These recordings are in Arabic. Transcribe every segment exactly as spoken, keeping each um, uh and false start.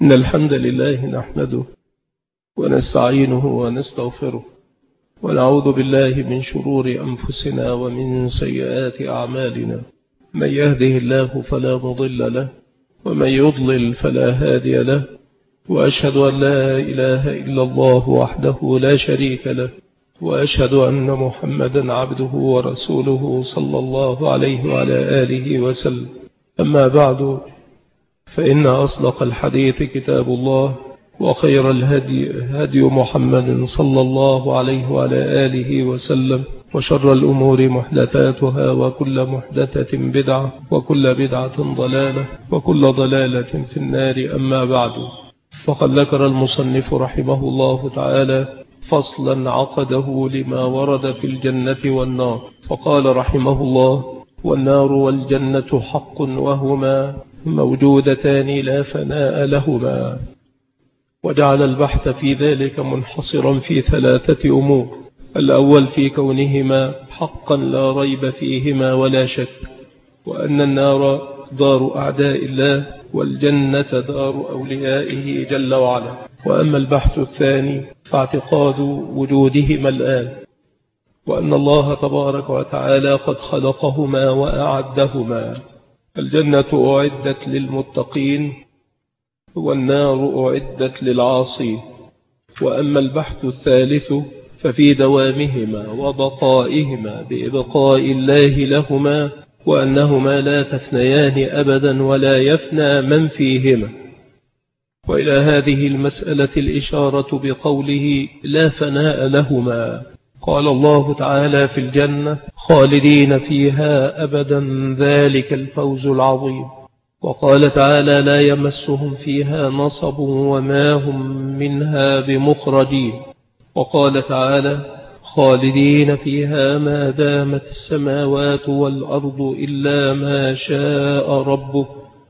إن الحمد لله نحمده ونستعينه ونستغفره ونعوذ بالله من شرور أنفسنا ومن سيئات أعمالنا. من يهده الله فلا مضل له ومن يضلل فلا هادي له، وأشهد أن لا إله إلا الله وحده لا شريك له، وأشهد أن محمدا عبده ورسوله صلى الله عليه وعلى آله وسلم. أما بعد، فإن أصدق الحديث كتاب الله، وخير الهدي هدي محمد صلى الله عليه وعلى آله وسلم، وشر الأمور محدثاتها، وكل محدثة بدعة، وكل بدعة ضلالة، وكل ضلالة في النار. أما بعد، فقد ذكر المصنف رحمه الله تعالى فصلا عقده لما ورد في الجنة والنار، فقال رحمه الله: والنار والجنة حق، وهما موجودتان لا فناء لهما. وجعل البحث في ذلك منحصرا في ثلاثة أمور: الأول في كونهما حقا لا ريب فيهما ولا شك، وأن النار دار أعداء الله، والجنة دار أوليائه جل وعلا. وأما البحث الثاني فاعتقاد وجودهما الآن، وأن الله تبارك وتعالى قد خلقهما وأعدهما. الجنة أعدت للمتقين، والنار أعدت للعاصين. وأما البحث الثالث ففي دوامهما وبقائهما بإبقاء الله لهما، وأنهما لا تفنيان أبدا ولا يفنى من فيهما. وإلى هذه المسألة الإشارة بقوله لا فناء لهما. قال الله تعالى في الجنة: خالدين فيها أبدا، ذلك الفوز العظيم. وقال تعالى: لا يمسهم فيها نصب وما هم منها بمخرجين. وقال تعالى: خالدين فيها ما دامت السماوات والأرض إلا ما شاء ربك،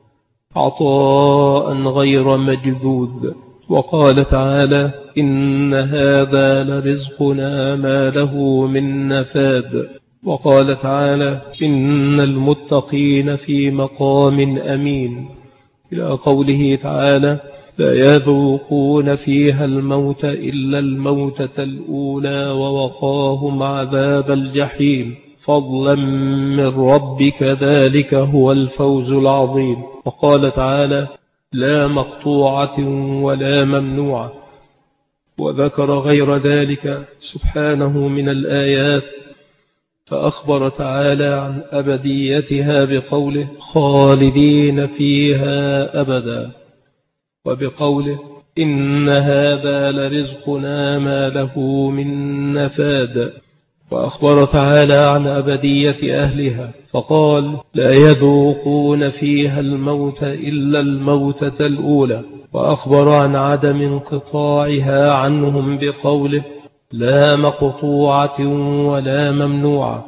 عطاء غير مجذوذ. وقال تعالى: إن هذا لرزقنا ما له من نفاد. وقال تعالى: إن المتقين في مقام أمين، إلى قوله تعالى: لا يذوقون فيها الموت إلا الموتة الأولى، ووقاهم عذاب الجحيم، فضلا من ربك، ذلك هو الفوز العظيم. وقال تعالى: لا مقطوعة ولا ممنوعة. وذكر غير ذلك سبحانه من الآيات، فأخبر تعالى عن أبديتها بقوله: خالدين فيها أبدا، وبقوله: إن هذا لرزقنا ما له من نفاد. وأخبر تعالى عن أبدية أهلها فقال: لا يذوقون فيها الموت إلا الموتة الأولى. وأخبر عن عدم انقطاعها عنهم بقوله: لا مقطوعة ولا ممنوعة.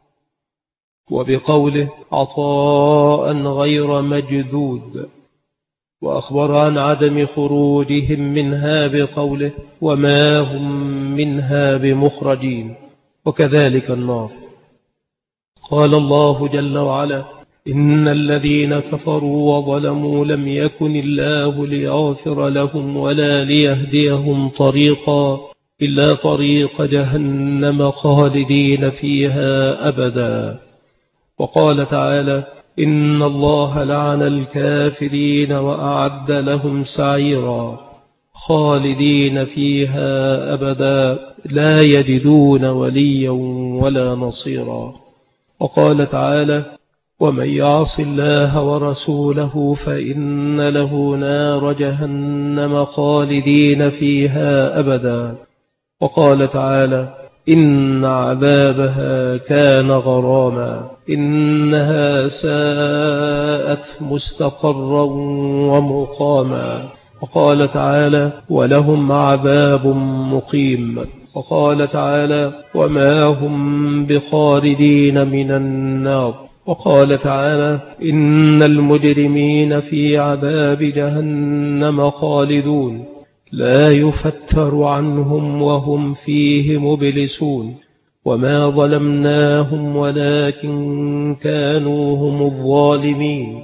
وبقوله: عطاء غير مجذوذ. وأخبر عن عدم خروجهم منها بقوله: وما هم منها بمخرجين. وكذلك النار. قال الله جل وعلا: إن الذين كفروا وظلموا لم يكن الله ليغفر لهم ولا ليهديهم طريقا إلا طريق جهنم خالدين فيها أبدا. وقال تعالى: إن الله لعن الكافرين وأعد لهم سعيرا، خالدين فيها أبدا، لا يجدون وليا ولا نصيرا. وقال تعالى: ومن يعص الله ورسوله فإن له نار جهنم خالدين فيها أبدا. وقال تعالى: إن عذابها كان غراما، إنها ساءت مستقرا ومقاما. وقال تعالى: ولهم عذاب مقيم. وقال تعالى: وما هم بخالدين من النار. وقال تعالى: إن المجرمين في عذاب جهنم خالدون، لا يفتر عنهم وهم فيه مبلسون. وما ظلمناهم ولكن كانوا هم الظالمين.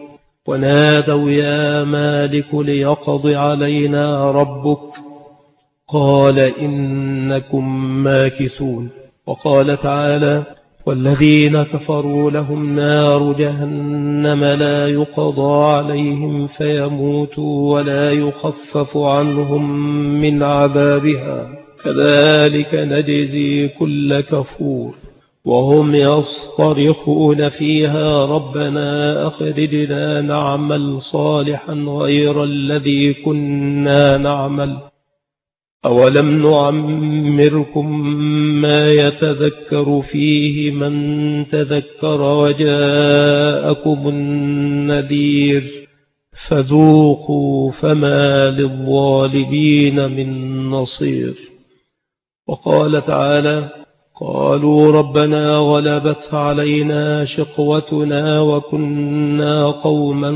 ونادوا يا مالك ليقض علينا ربك قال إنكم ماكثون. وقال تعالى والذين كفروا لهم نار جهنم لا يقضى عليهم فيموتوا ولا يخفف عنهم من عذابها كذلك نجزي كل كفور. وهم يصطرخون فيها ربنا أخرجنا نعمل صالحا غير الذي كنا نعمل أولم نعمركم ما يتذكر فيه من تذكر وجاءكم النذير فذوقوا فما للظالمين من نصير. وقال تعالى قالوا ربنا غلبت علينا شقوتنا وكنا قوما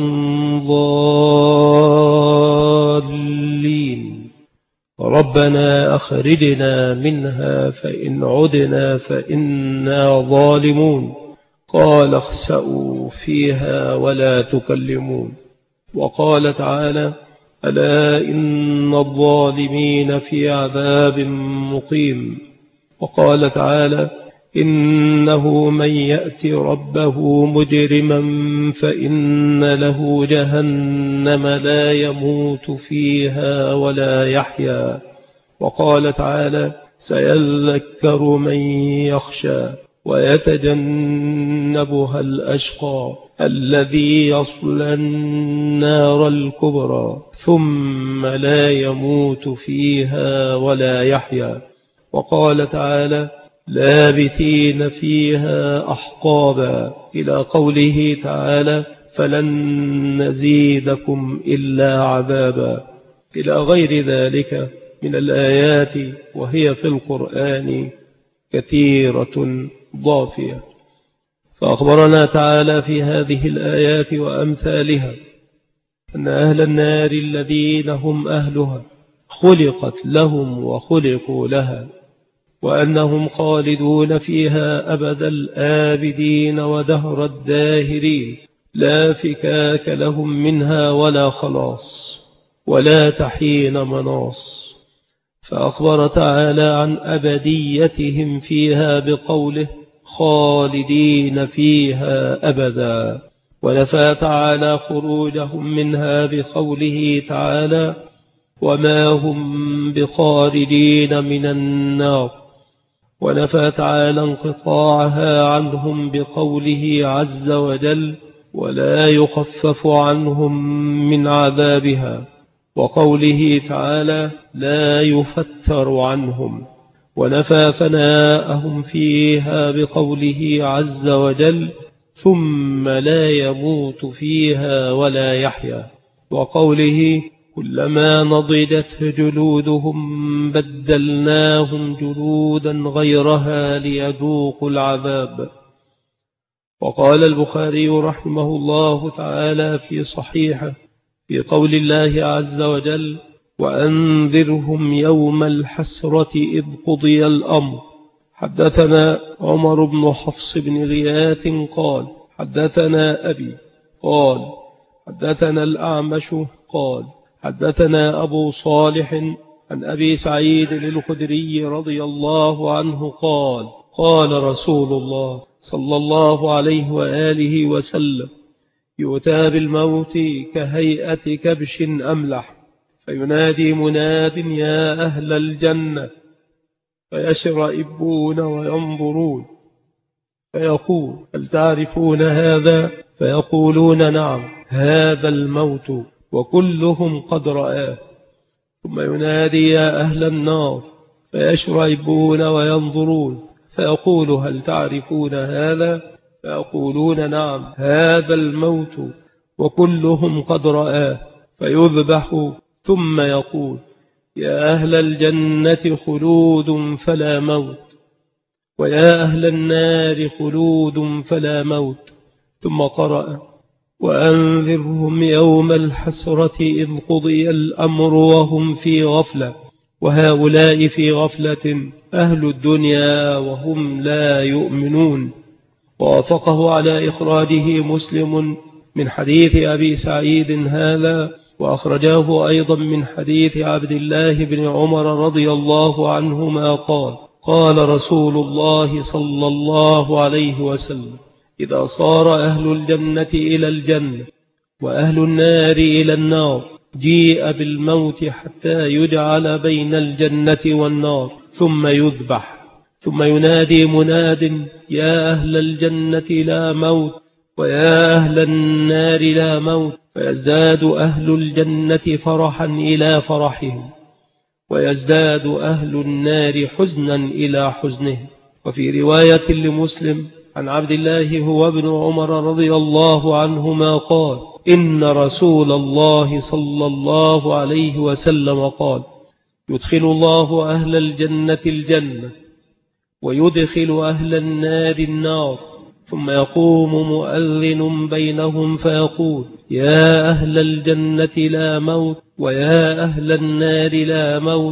ضالين ربنا أخرجنا منها فإن عدنا فإنا ظالمون قال اخسأوا فيها ولا تكلمون. وقال تعالى ألا إن الظالمين في عذاب مقيم. وقال تعالى إنه من يأت ربه مجرما فإن له جهنم لا يموت فيها ولا يحيا. وقال تعالى سيذكر من يخشى ويتجنبها الأشقى الذي يصلى النار الكبرى ثم لا يموت فيها ولا يحيا. وقال تعالى لابثين فيها أحقابا إلى قوله تعالى فلن نزيدكم إلا عذابا إلى غير ذلك من الآيات وهي في القرآن كثيرة ضافية. فأخبرنا تعالى في هذه الآيات وأمثالها أن أهل النار الذين هم أهلها خلقت لهم وخلقوا لها وأنهم خالدون فيها أبد الآبدين ودهر الداهرين لا فكاك لهم منها ولا خلاص ولا تحين مناص. فأخبر تعالى عن أبديتهم فيها بقوله خالدين فيها أبدا ونفى تعالى خروجهم منها بقوله تعالى وما هم بخالدين من النار ونفى تعالى انقطاعها عنهم بقوله عز وجل ولا يخفف عنهم من عذابها وقوله تعالى لا يفتر عنهم ونفى فناءهم فيها بقوله عز وجل ثم لا يموت فيها ولا يحيا وقوله كلما نضجت جلودهم بدلناهم جلودا غيرها ليذوقوا العذاب. وقال البخاري رحمه الله تعالى في صحيحه في قول الله عز وجل وأنذرهم يوم الحسرة إذ قضي الأمر. حدثنا عمر بن حفص بن غياث قال حدثنا أبي قال حدثنا الأعمش قال حدثنا أبو صالح عن أبي سعيد الخدري رضي الله عنه قال قال رسول الله صلى الله عليه وآله وسلم يؤتى بالموت كهيئة كبش أملح فينادي مناد يا أهل الجنة فيشرئبون وينظرون فيقول هل تعرفون هذا فيقولون نعم هذا الموت وكلهم قد رآه. ثم ينادي يا أهل النار فيشرئبون وينظرون فيقول هل تعرفون هذا فيقولون نعم هذا الموت وكلهم قد رآه. فيذبح ثم يقول يا أهل الجنة خلود فلا موت ويا أهل النار خلود فلا موت. ثم قرأ وأنذرهم يوم الحسرة إذ قضي الأمر وهم في غفلة وهؤلاء في غفلة أهل الدنيا وهم لا يؤمنون. وافقه على إخراجه مسلم من حديث أبي سعيد هذا، وأخرجاه أيضا من حديث عبد الله بن عمر رضي الله عنهما قال: قال رسول الله صلى الله عليه وسلم: إذا صار أهل الجنة إلى الجنة وأهل النار إلى النار جيء بالموت حتى يجعل بين الجنة والنار ثم يذبح، ثم ينادي مناد: يا أهل الجنة لا موت، ويا أهل النار لا موت، فيزداد أهل الجنة فرحا إلى فرحهم، ويزداد أهل النار حزنا إلى حزنهم. وفي رواية لمسلم عن عبد الله هو ابن عمر رضي الله عنهما قال: إن رسول الله صلى الله عليه وسلم قال: يدخل الله أهل الجنة الجنة ويدخل أهل النار النار، ثم يقوم مؤذن بينهم فيقول: يا أهل الجنة لا موت، ويا أهل النار لا موت،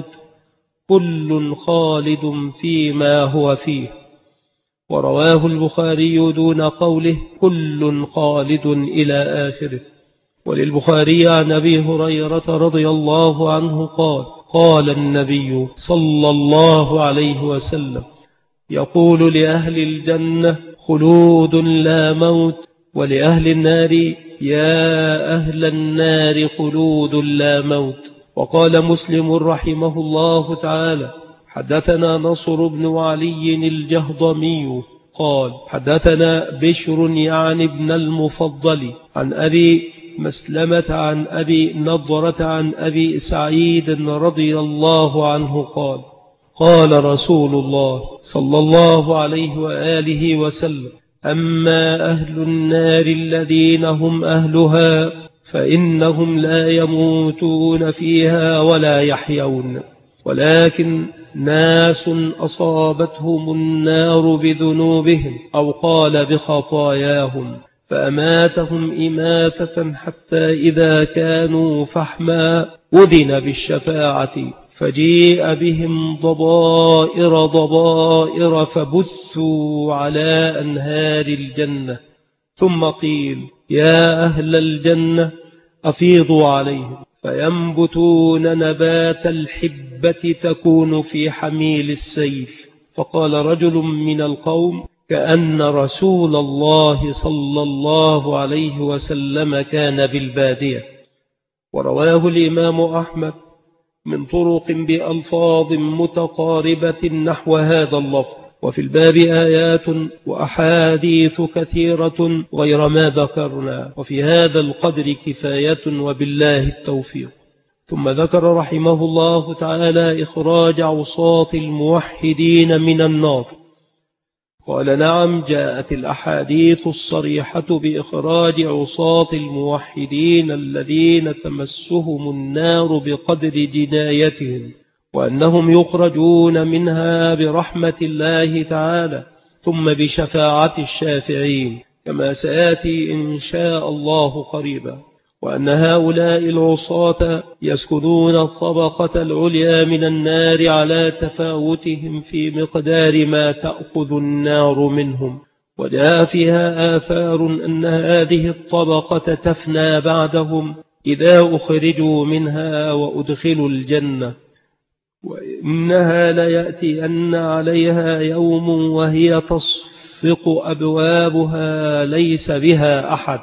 كل خالد فيما هو فيه. ورواه البخاري دون قوله كل خالد إلى آخره. وللبخاري عن أبي هريرة رضي الله عنه قال: قال النبي صلى الله عليه وسلم: يقول لأهل الجنة خلود لا موت، ولأهل النار يا أهل النار خلود لا موت. وقال مسلم رحمه الله تعالى: حدثنا نصر بن علي الجهضمي قال: حدثنا بشر يعني ابن المفضل عن أبي مسلمة عن أبي نضرة عن أبي سعيد رضي الله عنه قال: قال رسول الله صلى الله عليه وآله وسلم: أما أهل النار الذين هم أهلها فإنهم لا يموتون فيها ولا يحيون، ولكن ناس أصابتهم النار بذنوبهم أو قال بخطاياهم، فأماتهم إماتة حتى إذا كانوا فحما أذن بالشفاعة، فجيء بهم ضبائر ضبائر فبثوا على أنهار الجنة، ثم قيل: يا أهل الجنة أفيضوا عليهم، فينبتون نبات الحبة تكون في حميل السيف. فقال رجل من القوم: كأن رسول الله صلى الله عليه وسلم كان بالبادية. ورواه الإمام أحمد من طرق بألفاظ متقاربة نحو هذا اللفظ. وفي الباب آيات وأحاديث كثيرة غير ما ذكرنا، وفي هذا القدر كفاية وبالله التوفيق. ثم ذكر رحمه الله تعالى إخراج عصاة الموحدين من النار. قال: نعم، جاءت الأحاديث الصريحة بإخراج عصاة الموحدين الذين تمسهم النار بقدر جنايتهم، وأنهم يخرجون منها برحمة الله تعالى ثم بشفاعة الشافعين، كما سيأتي إن شاء الله قريبا. وأن هؤلاء العصاة يسكنون الطبقة العليا من النار على تفاوتهم في مقدار ما تأخذ النار منهم. وجاء فيها آثار أن هذه الطبقة تفنى بعدهم إذا أخرجوا منها وأدخلوا الجنة، وإنها ليأتي أن عليها يوم وهي تصفق أبوابها ليس بها أحد.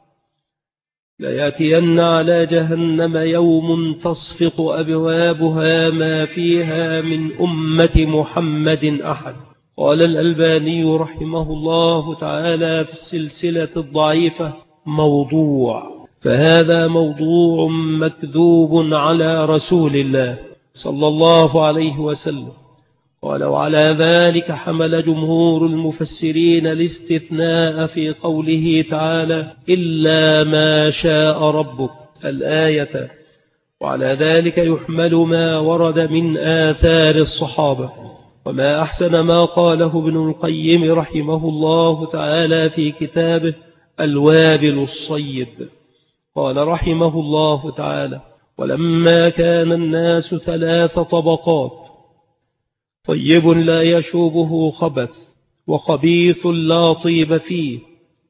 ليأتين على جهنم يوم تصفق أبوابها ما فيها من أمة محمد أحد. قال الألباني رحمه الله تعالى في السلسلة الضعيفة: موضوع، فهذا موضوع مكذوب على رسول الله صلى الله عليه وسلم. قال: وعلى ذلك حمل جمهور المفسرين الاستثناء في قوله تعالى: إلا ما شاء ربك الآية. وعلى ذلك يحمل ما ورد من آثار الصحابة. وما أحسن ما قاله ابن القيم رحمه الله تعالى في كتابه الوابل الصيب. قال رحمه الله تعالى: ولما كان الناس ثلاث طبقات: طيب لا يشوبه خبث، وخبيث لا طيب فيه،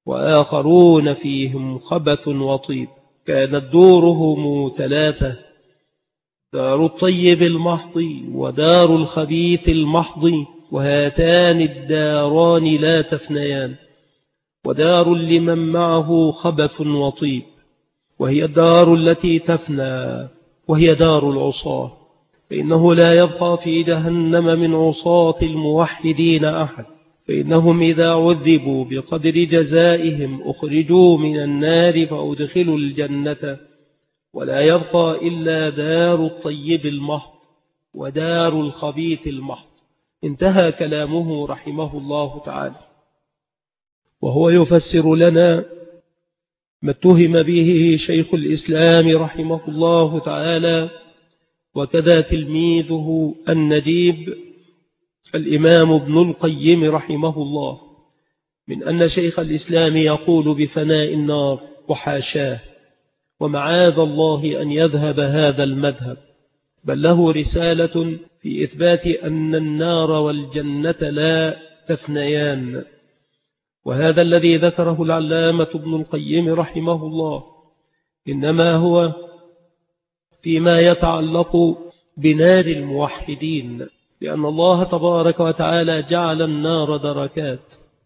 وآخرون فيهم خبث وطيب. كانت دورهم ثلاثة: دار الطيب المحض ودار الخبيث المحض، وهاتان الداران لا تفنيان، ودار لمن معه خبث وطيب، وهي الدار التي تفنى، وهي دار العصاة، فإنه لا يبقى في جهنم من عصاة الموحدين أحد، فإنهم إذا عذبوا بقدر جزائهم أخرجوا من النار فأدخلوا الجنة، ولا يبقى إلا دار الطيب المحض ودار الخبيث المحض. انتهى كلامه رحمه الله تعالى، وهو يفسر لنا ما اتهم به شيخ الإسلام رحمه الله تعالى، وكذا تلميذه النجيب الإمام ابن القيم رحمه الله، من أن شيخ الإسلام يقول بفناء النار، وحاشاه ومعاذ الله أن يذهب هذا المذهب، بل له رسالة في إثبات أن النار والجنة لا تفنيان. وهذا الذي ذكره العلامة ابن القيم رحمه الله إنما هو فيما يتعلق بنار الموحدين، لأن الله تبارك وتعالى جعل النار دركات،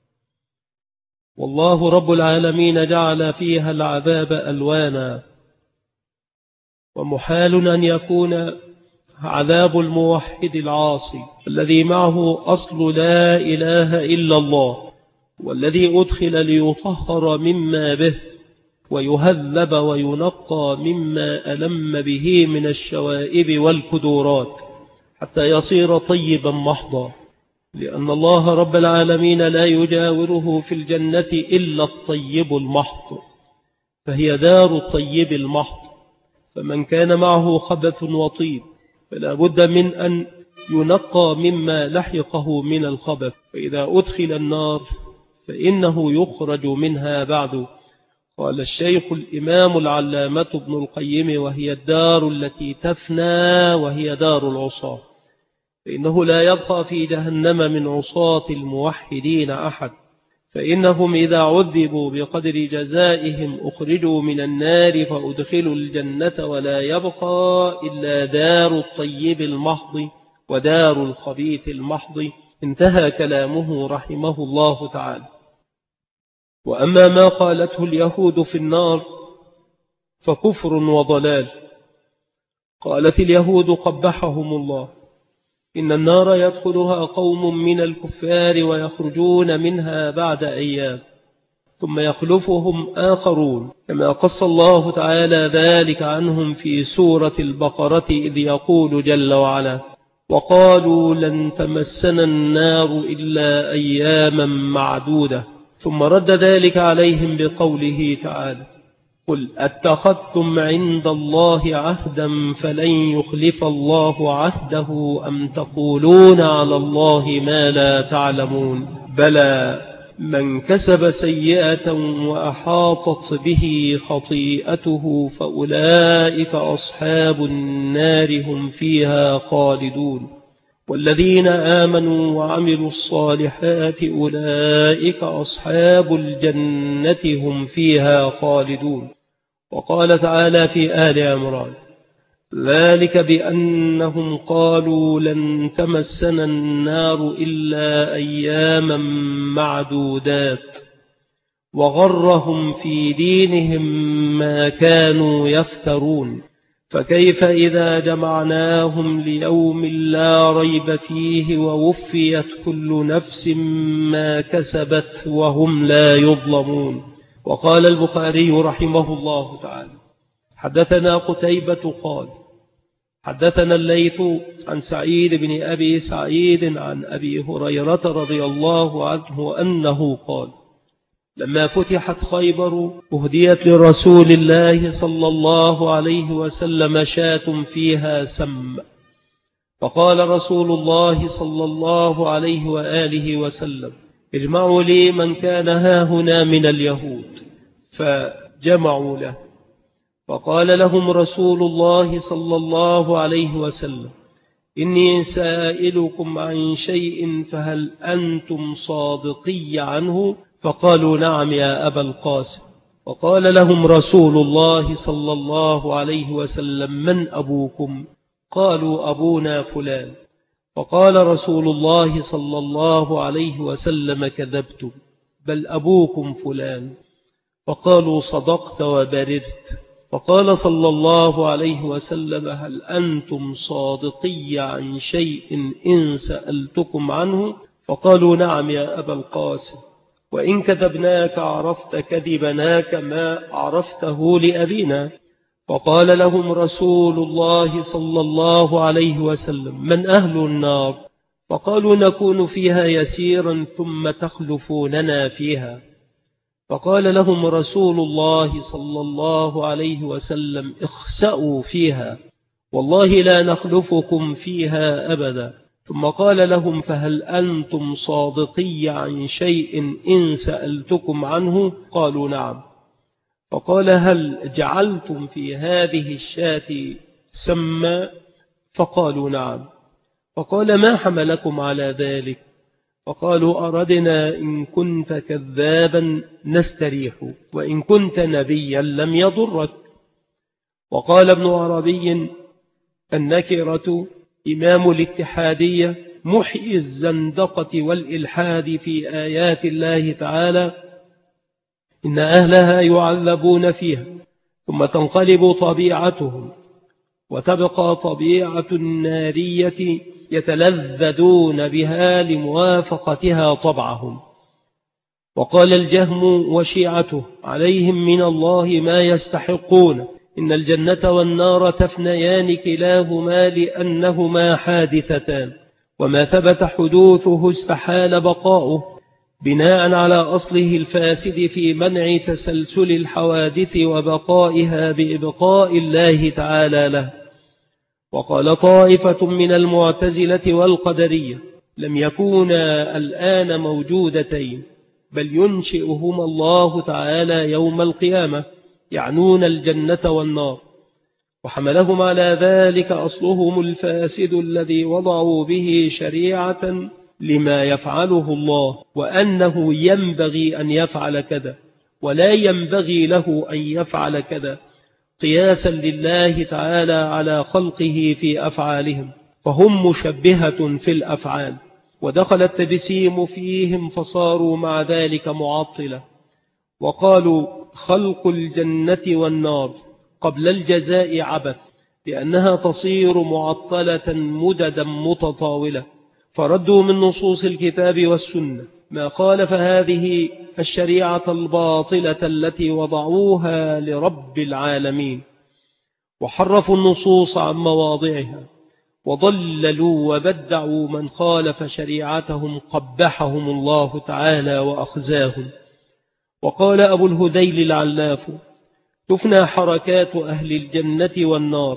والله رب العالمين جعل فيها العذاب ألوانا، ومحال أن يكون عذاب الموحد العاصي الذي معه أصل لا إله إلا الله، والذي أدخل ليطهر مما به ويهذب وينقى مما ألم به من الشوائب والكدورات حتى يصير طيبا محضا، لأن الله رب العالمين لا يجاوره في الجنة إلا الطيب المحض، فهي دار الطيب المحض. فمن كان معه خبث وطيب فلا بد من أن ينقى مما لحقه من الخبث، فإذا أدخل النار فإنه يخرج منها بعد. قال الشيخ الإمام العلامة ابن القيم: وهي الدار التي تفنى، وهي دار العصاة، فإنه لا يبقى في جهنم من عصاة الموحدين أحد، فإنهم إذا عذبوا بقدر جزائهم أخرجوا من النار فأدخلوا الجنة، ولا يبقى إلا دار الطيب المحض ودار الخبيث المحض. انتهى كلامه رحمه الله تعالى. وأما ما قالته اليهود في النار فكفر وضلال. قالت اليهود قبحهم الله: إن النار يدخلها قوم من الكفار ويخرجون منها بعد أيام ثم يخلفهم آخرون، كما قص الله تعالى ذلك عنهم في سورة البقرة إذ يقول جل وعلا: وقالوا لن تمسنا النار إلا أياما معدودة، ثم رد ذلك عليهم بقوله تعالى: قل أتخذتم عند الله عهدا فلن يخلف الله عهده أم تقولون على الله ما لا تعلمون، بلى من كسب سيئة وأحاطت به خطيئته فأولئك أصحاب النار هم فيها خالدون، والذين آمنوا وعملوا الصالحات أولئك أصحاب الجنة هم فيها خالدون. وقال تعالى في آل عمران: ذلك بأنهم قالوا لن تمسنا النار إلا أياما معدودات وغرهم في دينهم ما كانوا يفترون، فكيف إذا جمعناهم ليوم لا ريب فيه ووفيت كل نفس ما كسبت وهم لا يظلمون. وقال البخاري رحمه الله تعالى: حدثنا قتيبة قال حدثنا الليث عن سعيد بن أبي سعيد عن أبي هريرة رضي الله عنه أنه قال: لما فتحت خيبر أهديت لرسول الله صلى الله عليه وسلم شاة فيها سم، فقال رسول الله صلى الله عليه وآله وسلم: اجمعوا لي من كان هاهنا من اليهود، فجمعوا له، فقال لهم رسول الله صلى الله عليه وسلم: إني سائلكم عن شيء فهل أنتم صادقي عنه؟ فقالوا نعم يا أبا القاسم. وقال لهم رسول الله صلى الله عليه وسلم من أبوكم؟ قالوا أبونا فلان. فقال رسول الله صلى الله عليه وسلم كذبتم، بل أبوكم فلان. فقالوا صدقت وبررت. فقال صلى الله عليه وسلم هل أنتم صادقي عن شيء إن سألتكم عنه؟ فقالوا نعم يا أبا القاسم، وإن كذبناك عرفت كذبناك ما عرفته لأبينا. فقال لهم رسول الله صلى الله عليه وسلم من أهل النار؟ فقالوا نكون فيها يسيرا ثم تخلفوننا فيها. فقال لهم رسول الله صلى الله عليه وسلم اخسأوا فيها، والله لا نخلفكم فيها أبدا. ثم قال لهم فهل أنتم صادقي عن شيء إن سألتكم عنه؟ قالوا نعم. فقال هل جعلتم في هذه الشاة سما؟ فقالوا نعم. فقال ما حملكم على ذلك؟ فقالوا أردنا إن كنت كذابا نستريح، وإن كنت نبيا لم يضرك. وقال ابن عربي النكرة إمام الاتحادية محيي الزندقة والإلحاد في آيات الله تعالى إن أهلها يعذبون فيها ثم تنقلب طبيعتهم وتبقى طبيعة النارية يتلذذون بها لموافقتها طبعهم. وقال الجهم وشيعته عليهم من الله ما يستحقون إن الجنة والنار تفنيان كلاهما لأنهما حادثتان، وما ثبت حدوثه استحال بقاؤه بناء على أصله الفاسد في منع تسلسل الحوادث وبقائها بإبقاء الله تعالى له. وقال طائفة من المعتزلة والقدرية لم يكونا الآن موجودتين، بل ينشئهما الله تعالى يوم القيامة، يعنون الجنة والنار. وحملهم على ذلك أصلهم الفاسد الذي وضعوا به شريعة لما يفعله الله، وأنه ينبغي أن يفعل كذا ولا ينبغي له أن يفعل كذا، قياسا لله تعالى على خلقه في أفعالهم، فهم مشبهة في الأفعال، ودخل التجسيم فيهم فصاروا مع ذلك معطلة. وقالوا خلق الجنة والنار قبل الجزاء عبث، لأنها تصير معطلة مددا متطاولة، فردوا من نصوص الكتاب والسنة ما خالف هذه الشريعة الباطلة التي وضعوها لرب العالمين، وحرفوا النصوص عن مواضعها، وضللوا وبدعوا من خالف شريعتهم قبحهم الله تعالى وأخزاهم. وقال أبو الهذيل العلاف تفنى حركات أهل الجنة والنار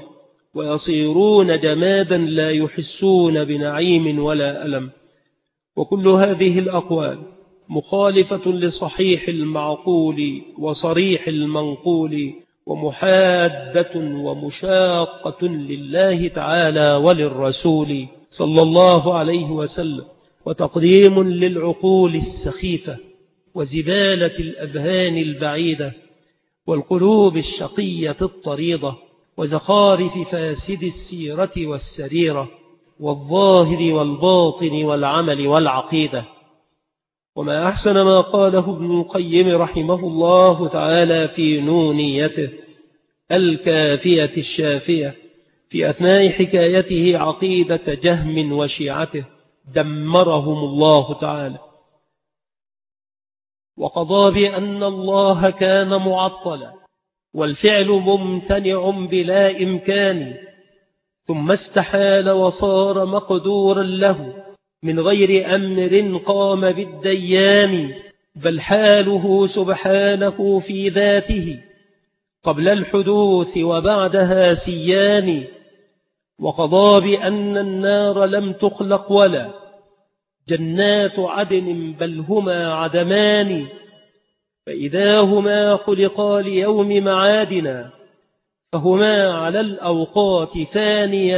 ويصيرون جمادا لا يحسون بنعيم ولا ألم. وكل هذه الأقوال مخالفة لصحيح المعقول وصريح المنقول، ومحادة ومشاقة لله تعالى وللرسول صلى الله عليه وسلم، وتقديم للعقول السخيفة وزبالة الأذهان البعيدة والقلوب الشقية الطريضة وزخارف فاسد السيرة والسريرة والظاهر والباطن والعمل والعقيدة. وما أحسن ما قاله ابن القيم رحمه الله تعالى في نونيته الكافية الشافية في أثناء حكايته عقيدة جهم وشيعته دمرهم الله تعالى، وقضى بأن الله كان معطلا والفعل ممتنع بلا إمكان، ثم استحال وصار مقدورا له من غير أمر قام بالديان، بل حاله سبحانه في ذاته قبل الحدوث وبعدها سيان. وقضى بأن النار لم تخلق ولا جنات عدن بل هما عدمان، فإذا هما خلقا ليوم معادنا فهما على الأوقات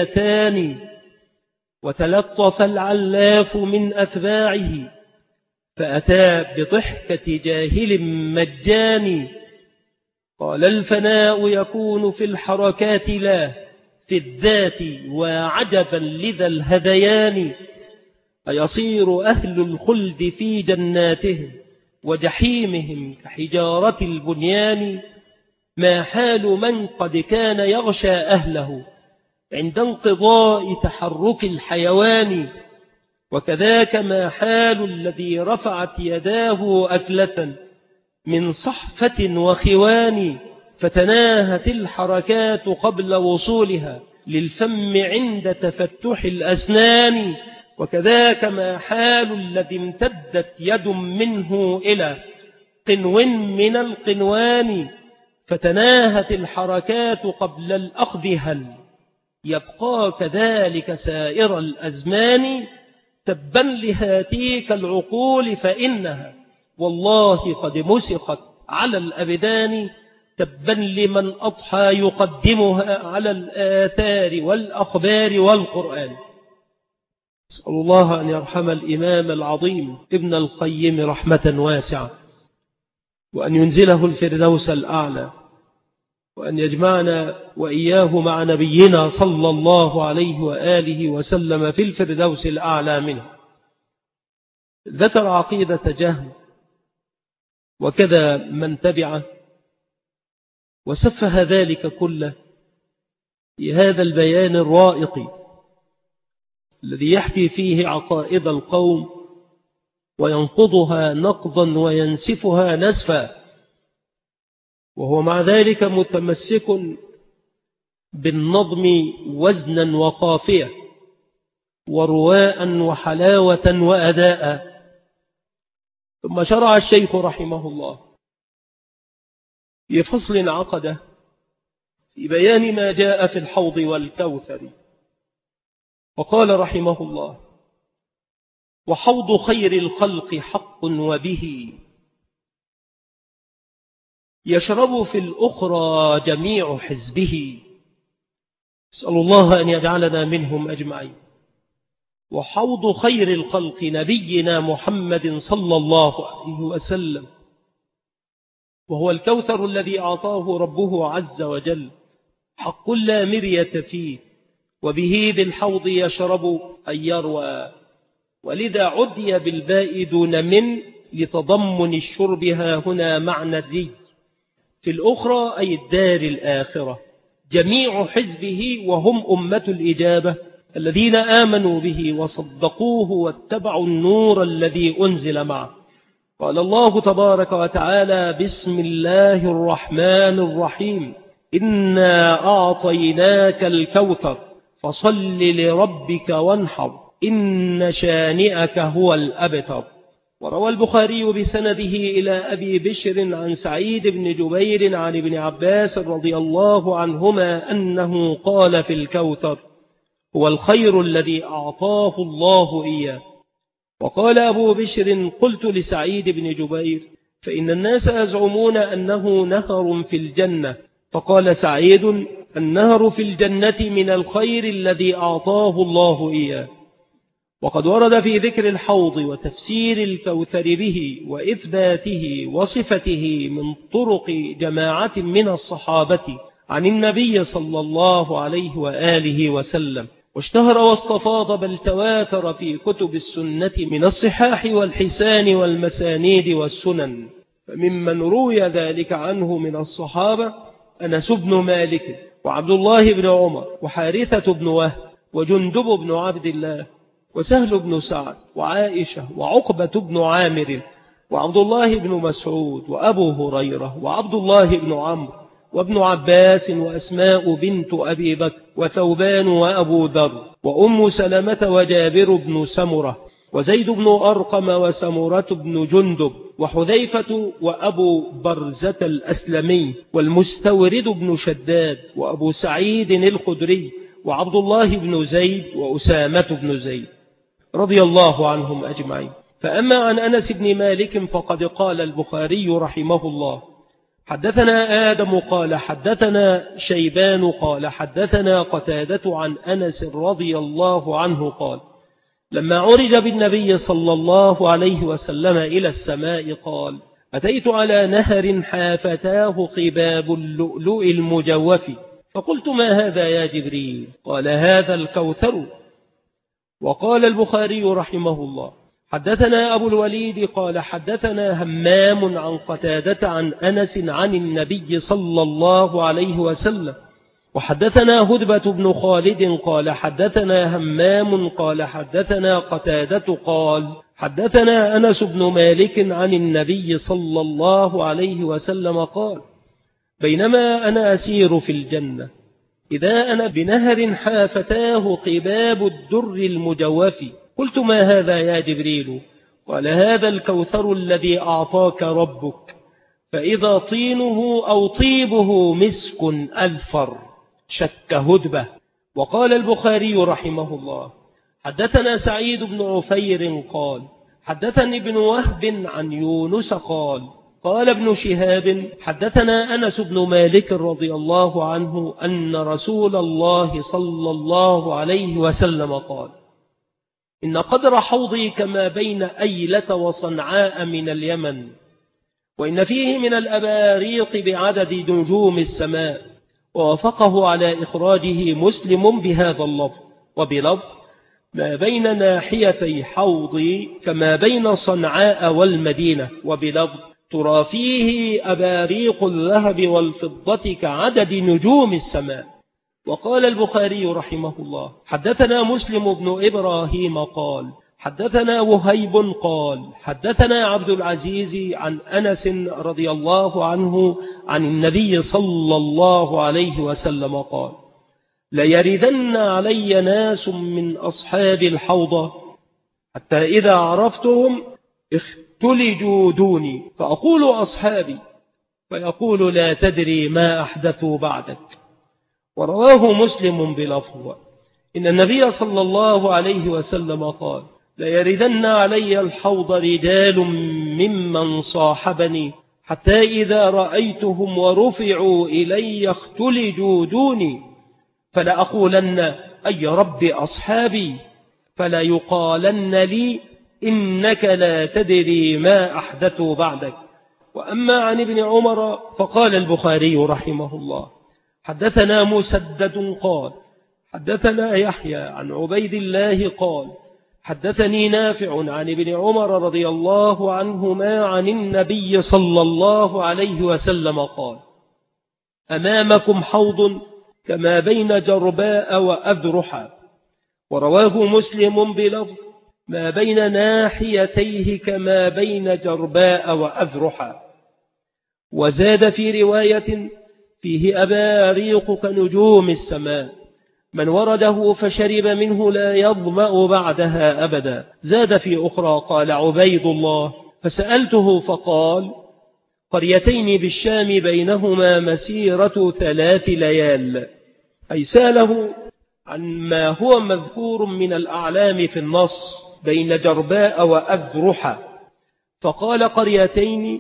ثانيتان. وتلطف العلاف من أتباعه فأتى بضحكة جاهل مجاني. قال الفناء يكون في الحركات لا في الذات، وعجبا لذا الهذيان. أيصير أهل الخلد في جناتهم وجحيمهم كحجارة البنيان؟ ما حال من قد كان يغشى أهله عند انقضاء تحرك الحيوان؟ وكذاك ما حال الذي رفعت يداه أكلة من صحفة وخوان، فتناهت الحركات قبل وصولها للفم عند تفتح الأسنان. وكذاك ما حال الذي امتدت يد منه إلى قنو من القنوان، فتناهت الحركات قبل الأخذ، هل يبقى كذلك سائر الأزمان؟ تبا لهاتيك العقول فإنها والله قد مسخت على الأبدان. تبا لمن أضحى يقدمها على الآثار والأخبار والقرآن. أسأل الله أن يرحم الإمام العظيم ابن القيم رحمة واسعة، وأن ينزله الفردوس الأعلى، وأن يجمعنا وإياه مع نبينا صلى الله عليه وآله وسلم في الفردوس الأعلى منه. ذكر عقيدة جهم وكذا من تبعه، وسفه ذلك كله في هذا البيان الرائق الذي يحكي فيه عقائد القوم وينقضها نقضا وينسفها نسفا، وهو مع ذلك متمسك بالنظم وزنا وقافية ورواء وحلاوة وأداء. ثم شرع الشيخ رحمه الله في فصل عقده في بيان ما جاء في الحوض والكوثر، وقال رحمه الله: وحوض خير الخلق حق، وبه يشرب في الأخرى جميع حزبه. اسأل الله أن يجعلنا منهم أجمعين. وحوض خير الخلق نبينا محمد صلى الله عليه وسلم، وهو الكوثر الذي أعطاه ربه عز وجل، حق لا مرية فيه، وبه بالحوض يشرب أي يروى، ولذا عدي بالباء دون من لتضمن الشرب ها هنا معنى الري. في الأخرى أي الدار الآخرة، جميع حزبه وهم أمة الإجابة الذين آمنوا به وصدقوه واتبعوا النور الذي أنزل معه. قال الله تبارك وتعالى: بسم الله الرحمن الرحيم، إنا أعطيناك الكوثر فصل لربك وانحر إن شانئك هو الأبتر. وروى البخاري بسنده إلى أبي بشر عن سعيد بن جبير عن ابن عباس رضي الله عنهما أنه قال في الكوثر: هو الخير الذي أعطاه الله إياه. وقال أبو بشر: قلت لسعيد بن جبير: فإن الناس يزعمون أنه نهر في الجنة. فقال سعيد: النهر في الجنة من الخير الذي أعطاه الله إياه. وقد ورد في ذكر الحوض وتفسير الكوثر به وإثباته وصفته من طرق جماعة من الصحابة عن النبي صلى الله عليه وآله وسلم، واشتهر واستفاض بل تواتر في كتب السنة من الصحاح والحسان والمسانيد والسنن. فممن روي ذلك عنه من الصحابة أنس بن مالك وعبد الله بن عمر وحارثة بن وهب وجندب بن عبد الله وسهل بن سعد وعائشة وعقبة بن عامر وعبد الله بن مسعود وأبو هريرة وعبد الله بن عمرو وابن عباس وأسماء بنت أبي بكر وثوبان وأبو ذر وأم سلمة وجابر بن سمرة وزيد بن أرقم وسمرة بن جندب وحذيفة وأبو برزة الأسلمي والمستورد بن شداد وأبو سعيد الخدري وعبد الله بن زيد وأسامة بن زيد رضي الله عنهم أجمعين. فأما عن أنس بن مالك فقد قال البخاري رحمه الله: حدثنا آدم قال حدثنا شيبان قال حدثنا قتادة عن أنس رضي الله عنه قال: لما عرج بالنبي صلى الله عليه وسلم إلى السماء قال: أتيت على نهر حافتاه قباب اللؤلؤ المجوف، فقلت: ما هذا يا جبريل؟ قال: هذا الكوثر. وقال البخاري رحمه الله: حدثنا أبو الوليد قال حدثنا همام عن قتادة عن أنس عن النبي صلى الله عليه وسلم. وحدثنا هدبة بن خالد قال حدثنا همام قال حدثنا قتادة قال حدثنا أنس بن مالك عن النبي صلى الله عليه وسلم قال: بينما أنا أسير في الجنة إذا أنا بنهر حافتاه قباب الدر المجوف، قلت: ما هذا يا جبريل؟ قال: هذا الكوثر الذي أعطاك ربك، فإذا طينه أو طيبه مسك أذفر. شك هدبة. وقال البخاري رحمه الله: حدثنا سعيد بن عفير قال حدثني ابن وهب عن يونس قال قال ابن شهاب حدثنا أنس بن مالك رضي الله عنه أن رسول الله صلى الله عليه وسلم قال: إن قدر حوضي كما بين أيلة وصنعاء من اليمن، وإن فيه من الأباريق بعدد نجوم السماء. ووافقه على إخراجه مسلم بهذا اللفظ، وبلفظ: ما بين ناحيتي حوضي كما بين صنعاء والمدينة، وبلفظ: ترى فيه أباريق الذهب والفضة كعدد نجوم السماء. وقال البخاري رحمه الله: حدثنا مسلم بن إبراهيم قال حدثنا وهيب قال حدثنا عبد العزيز عن أنس رضي الله عنه عن النبي صلى الله عليه وسلم قال: ليردن علي ناس من أصحاب الحوض حتى إذا عرفتهم اختلجوا دوني، فأقول أصحابي، فيقول: لا تدري ما أحدثوا بعدك. ورواه مسلم بلفظ: إن النبي صلى الله عليه وسلم قال: ليردن علي الحوض رجال ممن صاحبني حتى إذا رأيتهم ورفعوا إلي اختلجوا دوني، فلأقولن: أي رب أصحابي، فلا يقالن لي: إنك لا تدري ما أحدثوا بعدك. وأما عن ابن عمر فقال البخاري رحمه الله: حدثنا مسدد قال حدثنا يحيى عن عبيد الله قال حدثني نافع عن ابن عمر رضي الله عنهما عن النبي صلى الله عليه وسلم قال: أمامكم حوض كما بين جرباء وأذرحا. ورواه مسلم بلفظ: ما بين ناحيتيه كما بين جرباء وأذرحا. وزاد في رواية: فيه أباريق كنجوم السماء، من ورده فشرب منه لا يظمأ بعدها أبدا. زاد في أخرى: قال عبيد الله: فسألته فقال: قريتين بالشام بينهما مسيرة ثلاث ليال. أي سأله عن ما هو مذكور من الأعلام في النص بين جرباء وأذرحا، فقال: قريتين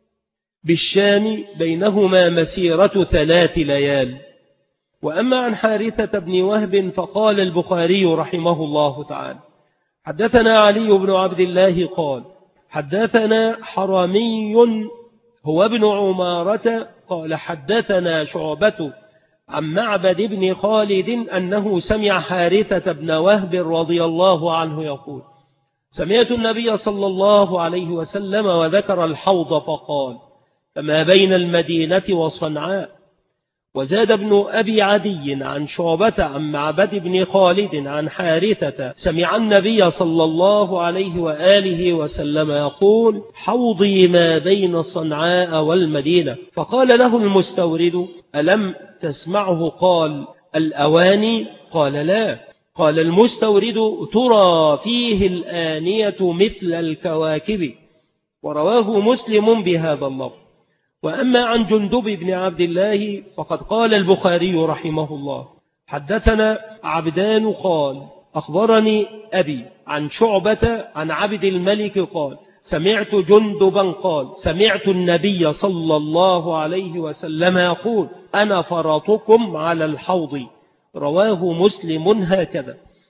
بالشام بينهما مسيرة ثلاث ليال. وأما عن حارثة بن وهب فقال البخاري رحمه الله تعالى: حدثنا علي بن عبد الله قال حدثنا حرمي هو ابن عمارة قال حدثنا شعبة عن معبد بن خالد أنه سمع حارثة بن وهب رضي الله عنه يقول: سمعت النبي صلى الله عليه وسلم وذكر الحوض فقال: فما بين المدينة وصنعاء. وزاد ابن أبي عدي عن شعبة عن معبد بن خالد عن حارثة سمع النبي صلى الله عليه وآله وسلم يقول: حوضي ما بين صنعاء والمدينة. فقال له المستورد: ألم تسمعه قال الأواني؟ قال: لا. قال المستورد: ترى فيه الآنية مثل الكواكب. ورواه مسلم بهذا اللفظ. وأما عن جندب بن عبد الله فقد قال البخاري رحمه الله: حدثنا عبدان قال أخبرني أبي عن شعبة عن عبد الملك قال سمعت جندبا قال سمعت النبي صلى الله عليه وسلم يقول: أنا فرطكم على الحوض. رواه مسلم هكذا.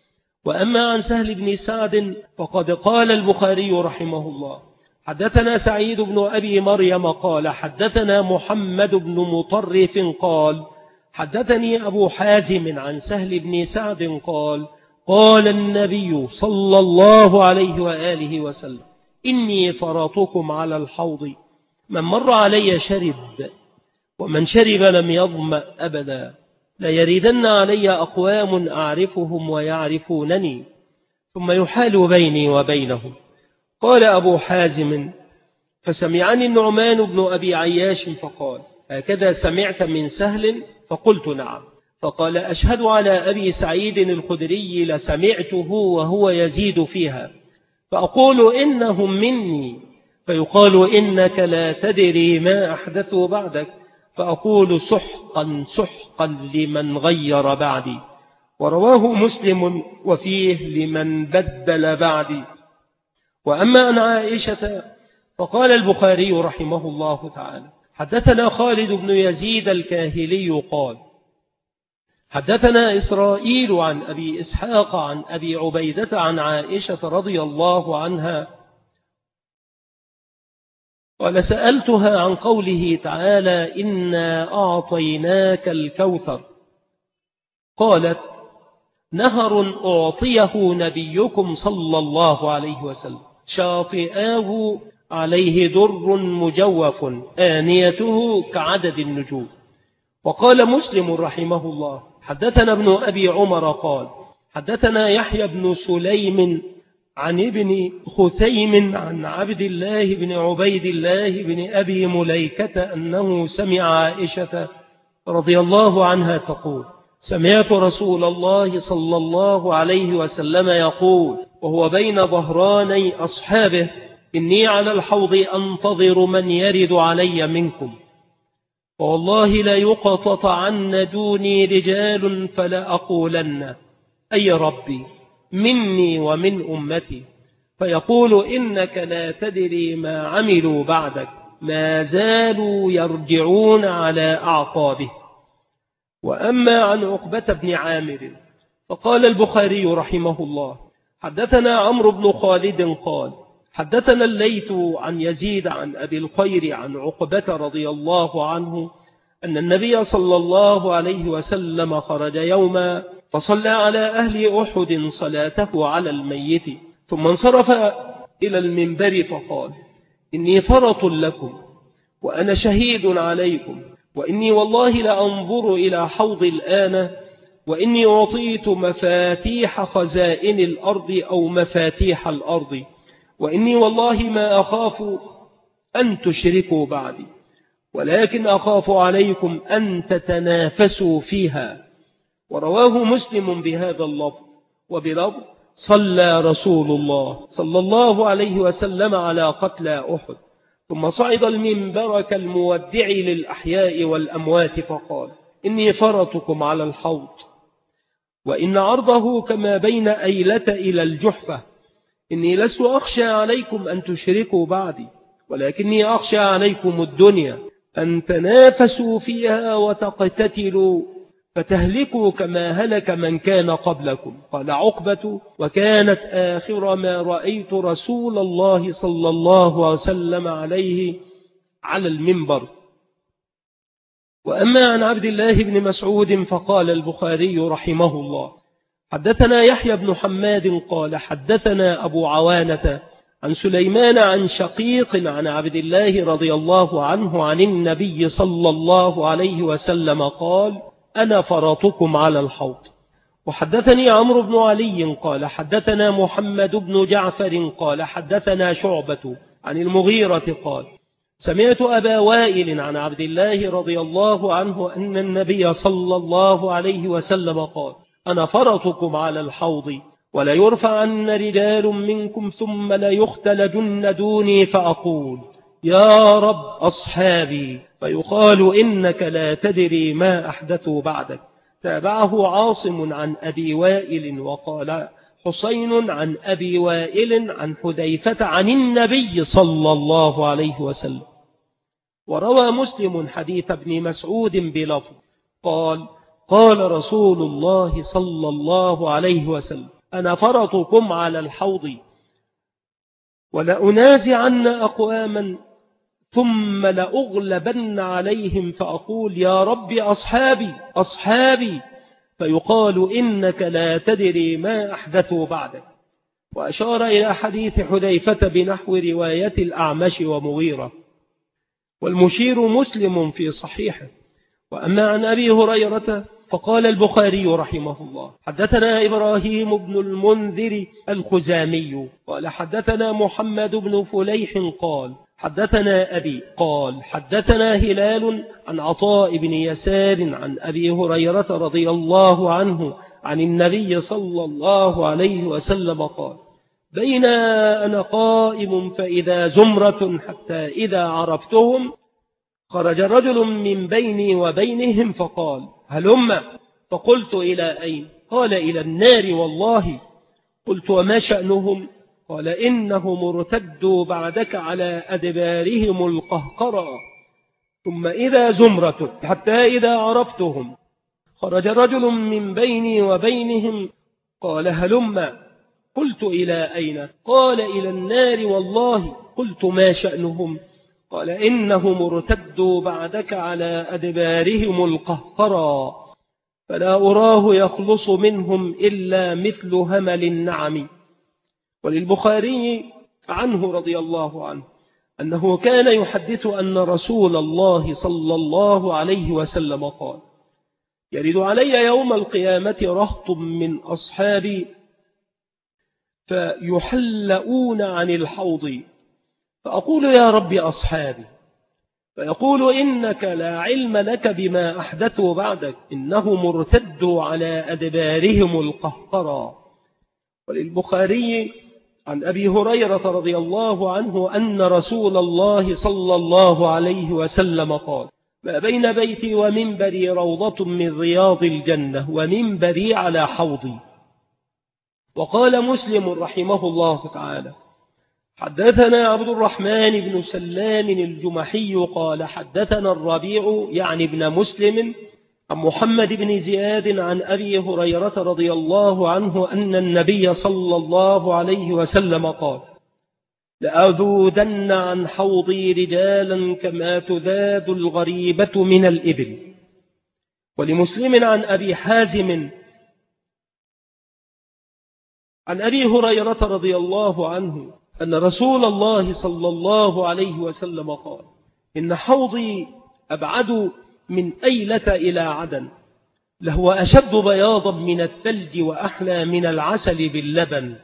وأما عن سهل بن سعد فقد قال البخاري رحمه الله: حدثنا سعيد بن أبي مريم قال حدثنا محمد بن مطرف قال حدثني أبو حازم عن سهل بن سعد قال قال النبي صلى الله عليه وآله وسلم: إني فرطكم على الحوض، من مر علي شرب، ومن شرب لم يظمأ أبدا، ليردن علي أقوام أعرفهم ويعرفونني، ثم يحال بيني وبينهم. قال أبو حازم: فسمعني النعمان بن أبي عياش فقال: هكذا سمعت من سهل؟ فقلت: نعم. فقال: أشهد على أبي سعيد الخدري لسمعته وهو يزيد فيها، فأقول إنهم مني، فيقال إنك لا تدري ما أحدثوا بعدك، فأقول سحقا سحقا لمن غير بعدي. ورواه مسلم وفيه لمن بدل بعدي. وأما عن عائشة فقال البخاري رحمه الله تعالى: حدثنا خالد بن يزيد الكاهلي قال حدثنا إسرائيل عن أبي إسحاق عن أبي عبيدة عن عائشة رضي الله عنها قال: سألتها عن قوله تعالى: إنا أعطيناك الكوثر، قالت: نهر أعطيه نبيكم صلى الله عليه وسلم، شاطئاه عليه در مجوف، آنيته كعدد النجوم. وقال مسلم رحمه الله: حدثنا ابن أبي عمر قال حدثنا يحيى بن سليم عن ابن خثيم عن عبد الله بن عبيد الله بن أبي مليكة أنه سمع عائشة رضي الله عنها تقول: سمعت رسول الله صلى الله عليه وسلم يقول وهو بين ظهراني أصحابه: إني على الحوض أنتظر من يرد علي منكم، والله لا يقطعن دوني رجال فلا أقولن: أي ربي مني ومن أمتي، فيقول: إنك لا تدري ما عملوا بعدك، ما زالوا يرجعون على أعقابه. وأما عن عقبة بن عامر فقال البخاري رحمه الله: حدثنا عمرو بن خالد قال حدثنا الليث عن يزيد عن أبي الخير عن عقبة رضي الله عنه أن النبي صلى الله عليه وسلم خرج يوما فصلى على أهل أحد صلاته على الميت، ثم انصرف إلى المنبر فقال: إني فرط لكم وأنا شهيد عليكم، وإني والله لأنظر إلى حوض الآن، وإني أعطيت مفاتيح خزائن الأرض أو مفاتيح الأرض، وإني والله ما أخاف أن تشركوا بعدي، ولكن أخاف عليكم أن تتنافسوا فيها. ورواه مسلم بهذا اللفظ، وبلفظ: صلى رسول الله صلى الله عليه وسلم على قتلى أحد، ثم صعد المنبر كالمودع للأحياء والأموات فقال: إني فرطكم على الحوض، وإن عرضه كما بين أيلة إلى الجحفة، إني لست أخشى عليكم أن تشركوا بعدي، ولكني أخشى عليكم الدنيا، أن تنافسوا فيها وتقتتلوا فتهلكوا كما هلك من كان قبلكم. قال عقبة: وكانت آخر ما رأيت رسول الله صلى الله عليه وسلم عليه على المنبر. وأما عن عبد الله بن مسعود فقال البخاري رحمه الله: حدثنا يحيى بن حماد قال حدثنا أبو عوانة عن سليمان عن شقيق عن عبد الله رضي الله عنه عن النبي صلى الله عليه وسلم قال: أنا فرطكم على الحوض. وحدثني عمرو بن علي قال حدثنا محمد بن جعفر قال حدثنا شعبة عن المغيرة قال: سمعت أبا وائل عن عبد الله رضي الله عنه أن النبي صلى الله عليه وسلم قال: أنا فرطكم على الحوض، ولا يرفعن رجال منكم ثم لا يختلجن دوني، فأقول: يا رب أصحابي، فيقال: إنك لا تدري ما أحدثوا بعدك. تابعه عاصم عن أبي وائل، وقال حسين عن أبي وائل عن حذيفة عن النبي صلى الله عليه وسلم. وروى مسلم حديث ابن مسعود بلفظ قال: قال رسول الله صلى الله عليه وسلم: أنا فرطكم على الحوض ولأنازعن أقواما ثم لأغلبن عليهم فأقول يا رب أصحابي أصحابي فيقال إنك لا تدري ما أحدثوا بعدك. وأشار إلى حديث حذيفة بنحو رواية الأعمش ومغيرة، والمشير مسلم في صحيحه. وأما عن أبي هريرة فقال البخاري رحمه الله حدثنا إبراهيم بن المنذر الخزامي قال حدثنا محمد بن فليح قال حدثنا أبي قال حدثنا هلال عن عطاء بن يسار عن أبي هريرة رضي الله عنه عن النبي صلى الله عليه وسلم قال بين أنا قائم فإذا زمرة حتى إذا عرفتهم خرج رجل من بيني وبينهم فقال هلم، فقلت إلى أين؟ قال إلى النار والله. قلت وما شأنهم؟ قال إنهم ارتدوا بعدك على أدبارهم القهقرى. ثم إذا زمرة حتى إذا عرفتهم خرج رجل من بيني وبينهم قال هلم، قلت إلى أين؟ قال إلى النار والله. قلت ما شأنهم؟ قال إنهم ارتدوا بعدك على أدبارهم القهقرى فلا أراه يخلص منهم إلا مثل همل النعم. وللبخاري عنه رضي الله عنه أنه كان يحدث أن رسول الله صلى الله عليه وسلم قال يرد علي يوم القيامة رهط من أصحابي فيحلؤون عن الحوض فأقول يا رب أصحابي، فيقول إنك لا علم لك بما أحدثوا بعدك إنهم ارتدوا على أدبارهم القهقرى. وللبخاري عن أبي هريرة رضي الله عنه أن رسول الله صلى الله عليه وسلم قال ما بين بيتي ومنبري روضة من رياض الجنة ومنبري على حوضي. وقال مسلم رحمه الله تعالى حدثنا عبد الرحمن بن سلام الجمحي قال حدثنا الربيع يعني ابن مسلم عن محمد بن زياد عن أبي هريرة رضي الله عنه أن النبي صلى الله عليه وسلم قال لأذودن عن حوضي رجالا كما تذاد الغريبة من الإبل. ولمسلم عن أبي حازم عن أبي هريرة رضي الله عنه أن رسول الله صلى الله عليه وسلم قال إن حوضي أبعد من أيلة إلى عدن لهو أشد بياضا من الثلج وأحلى من العسل باللبن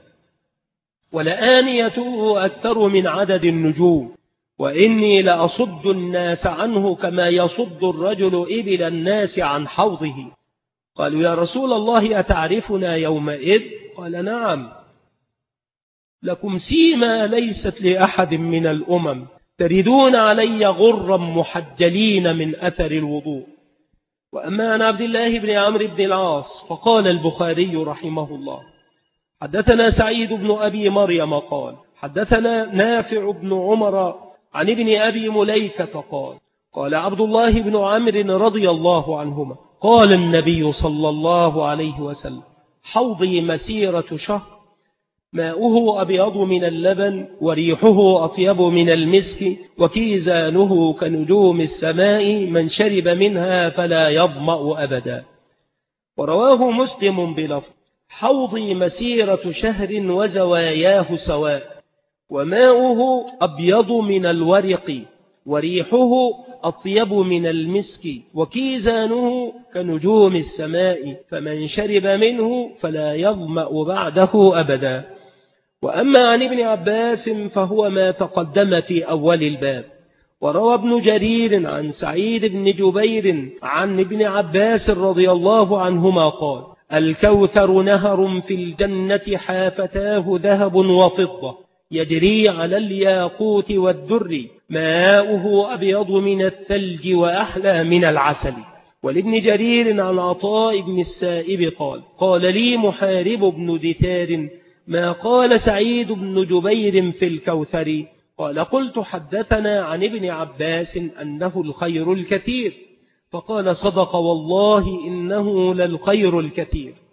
ولآنيته أكثر من عدد النجوم وإني لأصد الناس عنه كما يصد الرجل إبل الناس عن حوضه. قالوا يا رسول الله أتعرفنا يومئذ؟ قال نعم، لكم سيما ليست لأحد من الأمم تردون علي غرا محجلين من أثر الوضوء. وأما عن عبد الله بن عمرو بن العاص فقال البخاري رحمه الله حدثنا سعيد بن أبي مريم قال حدثنا نافع بن عمر عن ابن أبي مليكة قال قال عبد الله بن عمرو رضي الله عنهما قال النبي صلى الله عليه وسلم حوضي مسيرة شهر ماؤه أبيض من اللبن وريحه أطيب من المسك وكيزانه كنجوم السماء من شرب منها فلا يظمأ أبدا. ورواه مسلم بلفظ حوضي مسيرة شهر وزواياه سواء وماؤه أبيض من الورق وريحه أطيب من المسك وكيزانه كنجوم السماء فمن شرب منه فلا يظمأ بعده أبدا. وأما عن ابن عباس فهو ما تقدم في أول الباب. وروى ابن جرير عن سعيد بن جبير عن ابن عباس رضي الله عنهما قال الكوثر نهر في الجنة حافتاه ذهب وفضة يجري على الياقوت والدر ماؤه أبيض من الثلج وأحلى من العسل. ولابن جرير عن عطاء بن السائب قال قال لي محارب بن دثار ما قال سعيد بن جبير في الكوثر؟ قال قلت حدثنا عن ابن عباس أنه الخير الكثير. فقال صدق والله إنه للخير الكثير.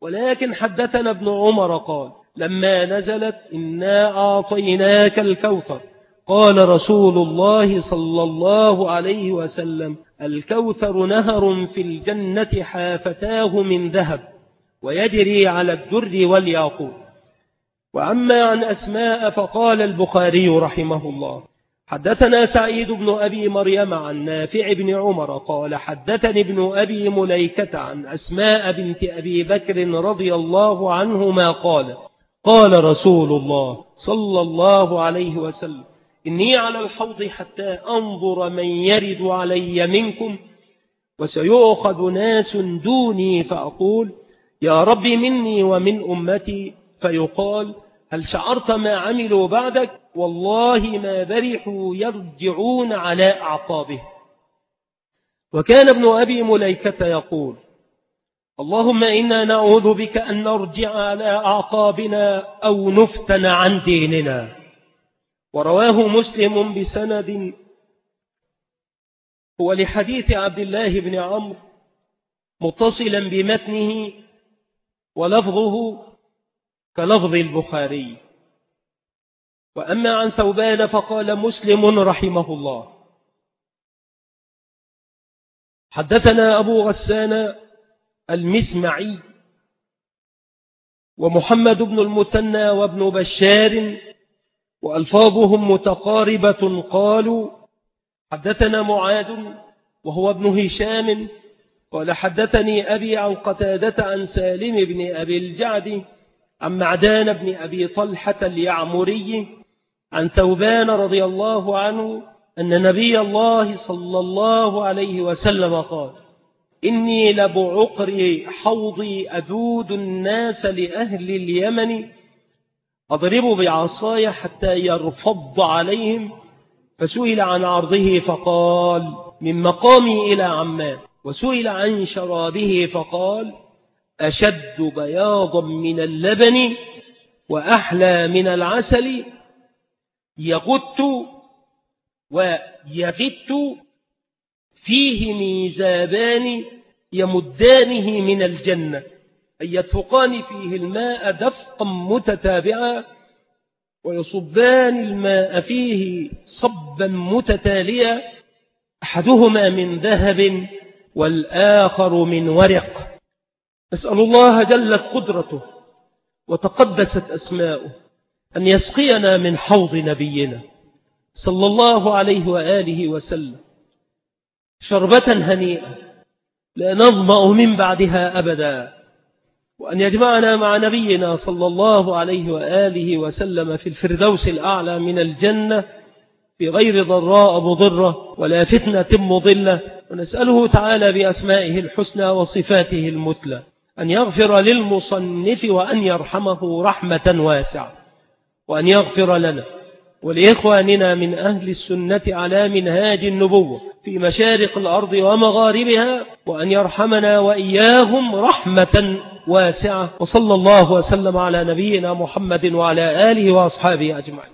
ولكن حدثنا ابن عمر قال لما نزلت إنا أعطيناك الكوثر قال رسول الله صلى الله عليه وسلم الكوثر نهر في الجنة حافتاه من ذهب ويجري على الدر والياقوت. وأما عن أسماء فقال البخاري رحمه الله حدثنا سعيد بن أبي مريم عن نافع بن عمر قال حدثني ابن أبي مليكة عن أسماء بنت أبي بكر رضي الله عنهما قال قال رسول الله صلى الله عليه وسلم إني على الحوض حتى أنظر من يرد علي منكم وسيؤخذ ناس دوني فأقول يا رب مني ومن أمتي فيقال هل شعرت ما عملوا بعدك والله ما برحوا يرجعون على أعقابه. وكان ابن أبي مليكة يقول اللهم إنا نعوذ بك أن نرجع على أعقابنا أو نفتن عن ديننا. ورواه مسلم بسند هو لحديث عبد الله بن عمرو متصلا بمتنه ولفظه كلفظ البخاري. وأما عن ثوبان فقال مسلم رحمه الله حدثنا أبو غسان المسمعي ومحمد بن المثنى وابن بشار وألفاظهم متقاربة قالوا حدثنا معاذ وهو ابن هشام قال حدثني أبي عن قتادة عن سالم بن أبي الجعد عن معدان بن أبي طلحة اليعمري عن ثوبان رضي الله عنه أن نبي الله صلى الله عليه وسلم قال إني لبعقر حوضي أذود الناس لأهل اليمن أضرب بعصاي حتى يرفض عليهم. فسئل عن عرضه فقال من مقامي إلى عمان. وسئل عن شرابه فقال أشد بياضا من اللبن وأحلى من العسل يغت ويغت فيه ميزابان يمدانه من الجنة أي يدفقان فيه الماء دفقا متتابعا ويصبان الماء فيه صبا متتاليا أحدهما من ذهب والآخر من ورق. أسأل الله جلت قدرته وتقدست أسماؤه أن يسقينا من حوض نبينا صلى الله عليه وآله وسلم شربة هنيئة لا نظمأ من بعدها أبدا، وأن يجمعنا مع نبينا صلى الله عليه وآله وسلم في الفردوس الأعلى من الجنة في غير ضراء مضرة ولا فتنة مضلة. ونسأله تعالى بأسمائه الحسنى وصفاته المثلى أن يغفر للمصنف وأن يرحمه رحمة واسعة، وأن يغفر لنا ولإخواننا من أهل السنة على منهاج النبوة في مشارق الأرض ومغاربها، وأن يرحمنا وإياهم رحمة واسعة. وصلى الله وسلم على نبينا محمد وعلى آله وأصحابه أجمعين.